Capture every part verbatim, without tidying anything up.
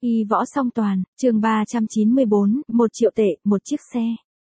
Y võ song toàn, chương ba trăm chín mươi bốn, một triệu tệ, một chiếc xe.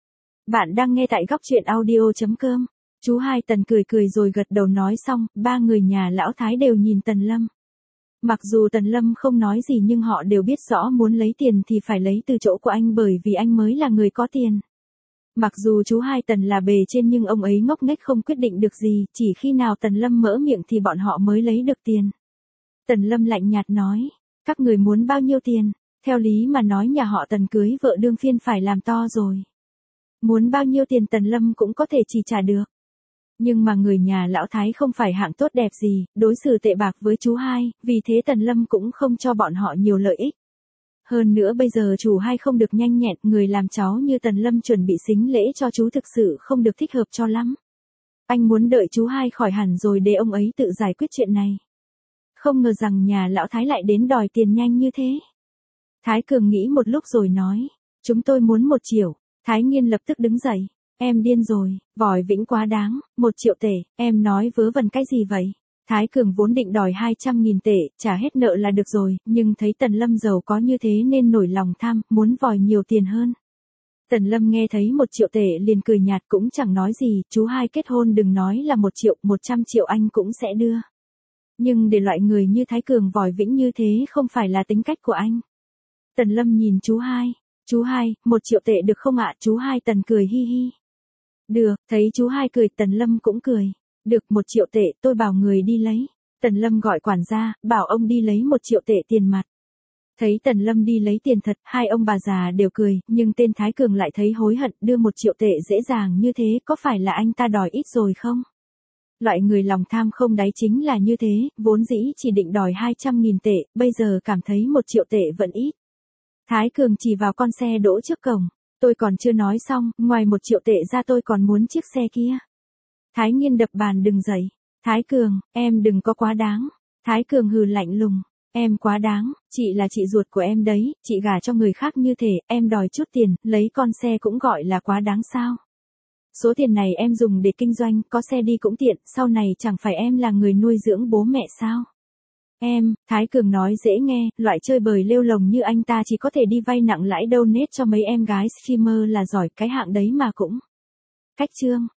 Bạn đang nghe tại góc truyện audio chấm com. Chú Hai Tần cười cười rồi gật đầu nói xong, ba người nhà lão Thái đều nhìn Tần Lâm. Mặc dù Tần Lâm không nói gì nhưng họ đều biết rõ muốn lấy tiền thì phải lấy từ chỗ của anh bởi vì anh mới là người có tiền. Mặc dù chú Hai Tần là bề trên nhưng ông ấy ngốc nghếch không quyết định được gì, chỉ khi nào Tần Lâm mở miệng thì bọn họ mới lấy được tiền. Tần Lâm lạnh nhạt nói, các người muốn bao nhiêu tiền? Theo lý mà nói nhà họ Tần cưới vợ đương phiên phải làm to rồi. Muốn bao nhiêu tiền Tần Lâm cũng có thể chỉ trả được. Nhưng mà người nhà lão Thái không phải hạng tốt đẹp gì, đối xử tệ bạc với chú Hai, vì thế Tần Lâm cũng không cho bọn họ nhiều lợi ích. Hơn nữa bây giờ chủ Hai không được nhanh nhẹn, người làm cháu như Tần Lâm chuẩn bị sính lễ cho chú thực sự không được thích hợp cho lắm. Anh muốn đợi chú Hai khỏi hẳn rồi để ông ấy tự giải quyết chuyện này. Không ngờ rằng nhà lão Thái lại đến đòi tiền nhanh như thế. Thái Cường nghĩ một lúc rồi nói, chúng tôi muốn một triệu. Thái Nghiên lập tức đứng dậy, em điên rồi, Vòi Vĩnh quá đáng, một triệu tệ, em nói vớ vẩn cái gì vậy? Thái Cường vốn định đòi hai trăm nghìn tệ, trả hết nợ là được rồi, nhưng thấy Tần Lâm giàu có như thế nên nổi lòng tham, muốn vòi nhiều tiền hơn. Tần Lâm nghe thấy một triệu tệ liền cười nhạt cũng chẳng nói gì, chú Hai kết hôn đừng nói là một triệu, một trăm triệu anh cũng sẽ đưa. Nhưng để loại người như Thái Cường Vòi Vĩnh như thế không phải là tính cách của anh. Tần Lâm nhìn chú Hai, chú Hai, một triệu tệ được không ạ? Chú Hai Tần cười hi hi. Được, thấy chú Hai cười Tần Lâm cũng cười. Được, một triệu tệ, tôi bảo người đi lấy. Tần Lâm gọi quản gia, bảo ông đi lấy một triệu tệ tiền mặt. Thấy Tần Lâm đi lấy tiền thật, hai ông bà già đều cười, nhưng tên Thái Cường lại thấy hối hận, đưa một triệu tệ dễ dàng như thế, có phải là anh ta đòi ít rồi không? Loại người lòng tham không đáy chính là như thế, vốn dĩ chỉ định đòi hai trăm nghìn tệ, bây giờ cảm thấy một triệu tệ vẫn ít. Thái Cường chỉ vào con xe đỗ trước cổng, tôi còn chưa nói xong, ngoài một triệu tệ ra tôi còn muốn chiếc xe kia. Thái Nghiên đập bàn đừng dậy, Thái Cường, em đừng có quá đáng. Thái Cường hừ lạnh lùng, em quá đáng, chị là chị ruột của em đấy, chị gả cho người khác như thể, em đòi chút tiền, lấy con xe cũng gọi là quá đáng sao? Số tiền này em dùng để kinh doanh, có xe đi cũng tiện, sau này chẳng phải em là người nuôi dưỡng bố mẹ sao? Em, Thái Cường nói dễ nghe, loại chơi bời lêu lồng như anh ta chỉ có thể đi vay nặng lãi donate cho mấy em gái streamer là giỏi cái hạng đấy mà cũng. Cách chương.